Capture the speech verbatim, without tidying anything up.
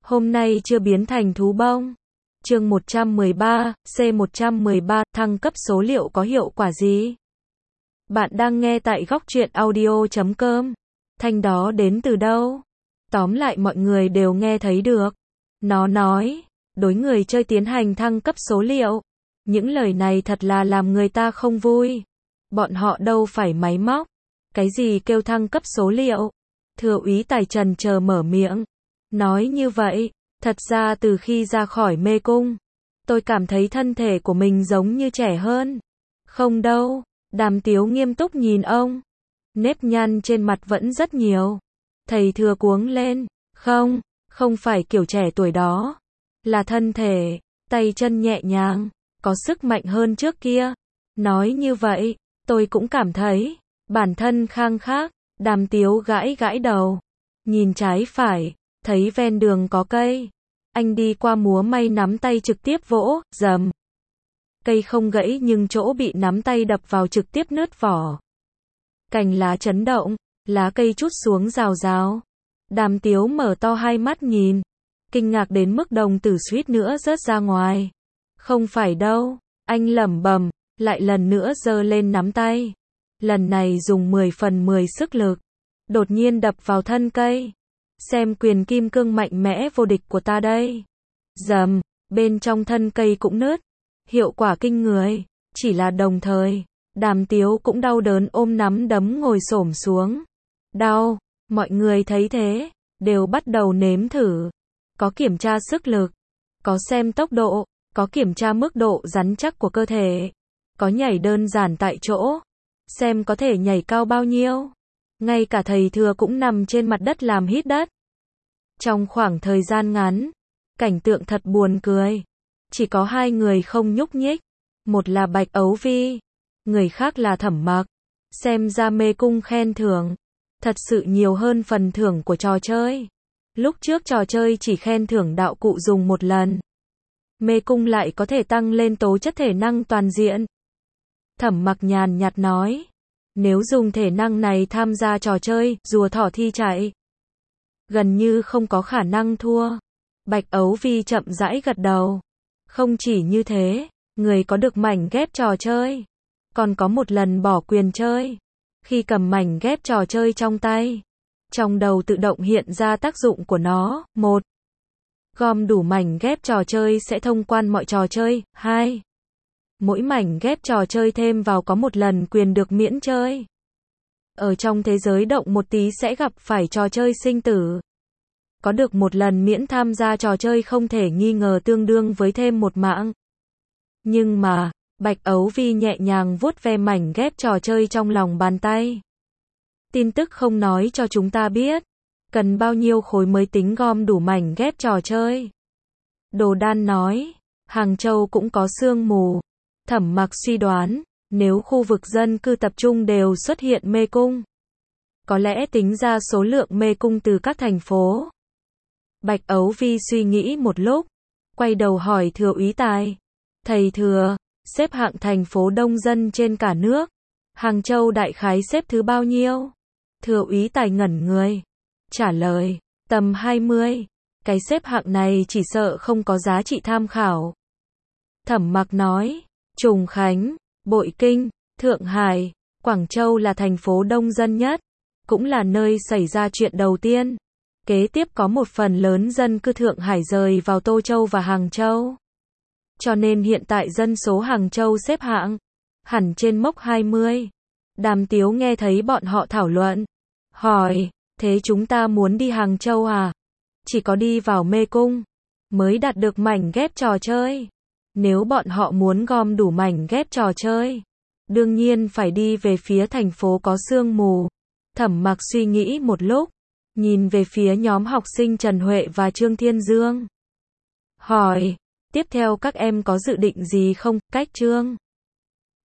Hôm nay chưa biến thành thú bông. Chương một trăm mười ba, C một trăm mười ba, thăng cấp số liệu có hiệu quả gì? Bạn đang nghe tại góc truyện audio chấm com. Thanh đó đến từ đâu? Tóm lại mọi người đều nghe thấy được. Nó nói, đối người chơi tiến hành thăng cấp số liệu. Những lời này thật là làm người ta không vui. Bọn họ đâu phải máy móc. Cái gì kêu thăng cấp số liệu? Thừa úy Tài trần chờ mở miệng. Nói như vậy, thật ra từ khi ra khỏi mê cung, tôi cảm thấy thân thể của mình giống như trẻ hơn. Không đâu, Đàm Tiếu nghiêm túc nhìn ông. Nếp nhăn trên mặt vẫn rất nhiều. Thầy Thừa cuống lên. Không, không phải kiểu trẻ tuổi đó. Là thân thể, tay chân nhẹ nhàng, có sức mạnh hơn trước kia. Nói như vậy, tôi cũng cảm thấy bản thân khang khác. Đàm Tiếu gãi gãi đầu. Nhìn trái phải, thấy ven đường có cây. Anh đi qua múa may nắm tay trực tiếp vỗ, rầm. Cây không gãy nhưng chỗ bị nắm tay đập vào trực tiếp nứt vỏ. Cành lá chấn động, lá cây trút xuống rào rào. Đàm Tiếu mở to hai mắt nhìn. Kinh ngạc đến mức đồng tử suýt nữa rớt ra ngoài. Không phải đâu, anh lẩm bẩm, lại lần nữa giơ lên nắm tay. Lần này dùng mười phần mười sức lực. Đột nhiên đập vào thân cây. Xem quyền kim cương mạnh mẽ vô địch của ta đây. Rầm, bên trong thân cây cũng nứt. Hiệu quả kinh người. Chỉ là đồng thời, Đàm Tiếu cũng đau đớn ôm nắm đấm ngồi xổm xuống. Đau, mọi người thấy thế, đều bắt đầu nếm thử. Có kiểm tra sức lực, có xem tốc độ, có kiểm tra mức độ rắn chắc của cơ thể, có nhảy đơn giản tại chỗ, xem có thể nhảy cao bao nhiêu. Ngay cả thầy Thừa cũng nằm trên mặt đất làm hít đất. Trong khoảng thời gian ngắn, cảnh tượng thật buồn cười. Chỉ có hai người không nhúc nhích. Một là Bạch Ấu Vi, người khác là Thẩm Mặc. Xem ra mê cung khen thưởng thật sự nhiều hơn phần thưởng của trò chơi. Lúc trước trò chơi chỉ khen thưởng đạo cụ dùng một lần. Mê cung lại có thể tăng lên tố chất thể năng toàn diện. Thẩm Mặc nhàn nhạt nói, nếu dùng thể năng này tham gia trò chơi, rùa thỏ thi chạy, gần như không có khả năng thua. Bạch Ấu Vi chậm rãi gật đầu. Không chỉ như thế, người có được mảnh ghép trò chơi, còn có một lần bỏ quyền chơi. Khi cầm mảnh ghép trò chơi trong tay, trong đầu tự động hiện ra tác dụng của nó. Một, gom đủ mảnh ghép trò chơi sẽ thông quan mọi trò chơi. Hai, mỗi mảnh ghép trò chơi thêm vào có một lần quyền được miễn chơi. Ở trong thế giới động một tí sẽ gặp phải trò chơi sinh tử. Có được một lần miễn tham gia trò chơi không thể nghi ngờ tương đương với thêm một mạng. Nhưng mà, Bạch Ấu Vi nhẹ nhàng vuốt ve mảnh ghép trò chơi trong lòng bàn tay. Tin tức không nói cho chúng ta biết, cần bao nhiêu khối mới tính gom đủ mảnh ghép trò chơi. Đồ Đan nói, Hàng Châu cũng có sương mù. Thẩm Mặc suy đoán, nếu khu vực dân cư tập trung đều xuất hiện mê cung, có lẽ tính ra số lượng mê cung từ các thành phố. Bạch Ấu Vi suy nghĩ một lúc, quay đầu hỏi Thừa úy Tài. Thầy Thừa, xếp hạng thành phố đông dân trên cả nước, Hàng Châu đại khái xếp thứ bao nhiêu? Thừa úy Tài ngẩn người, trả lời, tầm hai mươi. Cái xếp hạng này chỉ sợ không có giá trị tham khảo. Thẩm Mặc nói, Trùng Khánh, Bội Kinh, Thượng Hải, Quảng Châu là thành phố đông dân nhất, cũng là nơi xảy ra chuyện đầu tiên. Kế tiếp có một phần lớn dân cư Thượng Hải rời vào Tô Châu và Hàng Châu. Cho nên hiện tại dân số Hàng Châu xếp hạng hẳn trên mốc hai mươi. Đàm Tiếu nghe thấy bọn họ thảo luận, hỏi, thế chúng ta muốn đi Hàng Châu à? Chỉ có đi vào mê cung mới đạt được mảnh ghép trò chơi. Nếu bọn họ muốn gom đủ mảnh ghép trò chơi, đương nhiên phải đi về phía thành phố có sương mù. Thẩm Mặc suy nghĩ một lúc, nhìn về phía nhóm học sinh Trần Huệ và Trương Thiên Dương. Hỏi, tiếp theo các em có dự định gì không? Cách Trương